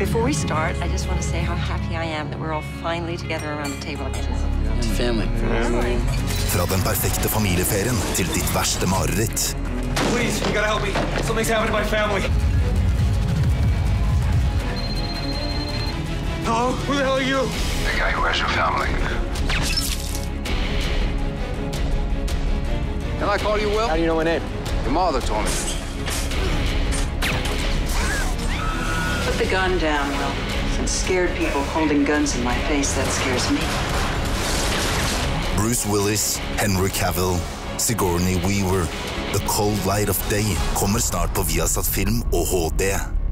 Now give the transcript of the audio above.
Before we start, I just want to say how happy I am that we're all finally together around the table again. It's family. Fra den perfekte familieferien til ditt verste mareritt. Please, you gotta help me. Something's happened to my family. Hello? Who the hell are you? The guy who has your family. Can I call you Will? How do you know my name? Your mother told me. Put the gun down, Will. Since scared people holding guns in my face, that scares me. Bruce Willis, Henry Cavill, Sigourney Weaver. The Cold Light of Day kommer snart på Viasat Film og HD.